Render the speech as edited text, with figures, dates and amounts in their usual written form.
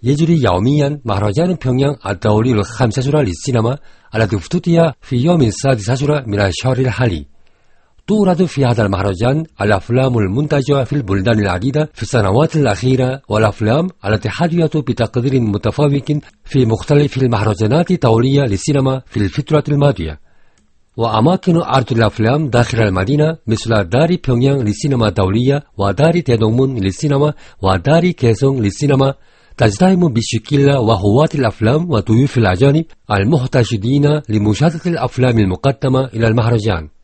يجري يوميا مهرجان بيونغيانغ الدولي الخامس عشر للسينما الذي افتتح في يوم السادس عشر من الشهر الحالي. تورد في هذا المهرجان الأفلام المنتجة في البلدان العديدة في السنوات الأخيرة، والأفلام التي حظيت بتقدير متفوق في مختلف المهرجانات الدولية للسينما في الفترة الماضية. وأماكن عرض الأفلام داخل المدينة مثل دار بيونغيانغ للسينما الدولية ودار تيدونغمون للسينما ودار كيسونغ للسينما تزدحم بشكل وهواة الأفلام وضيوف الأجانب المحتشدين لمشاهدة الأفلام المقدمة إلى المهرجان.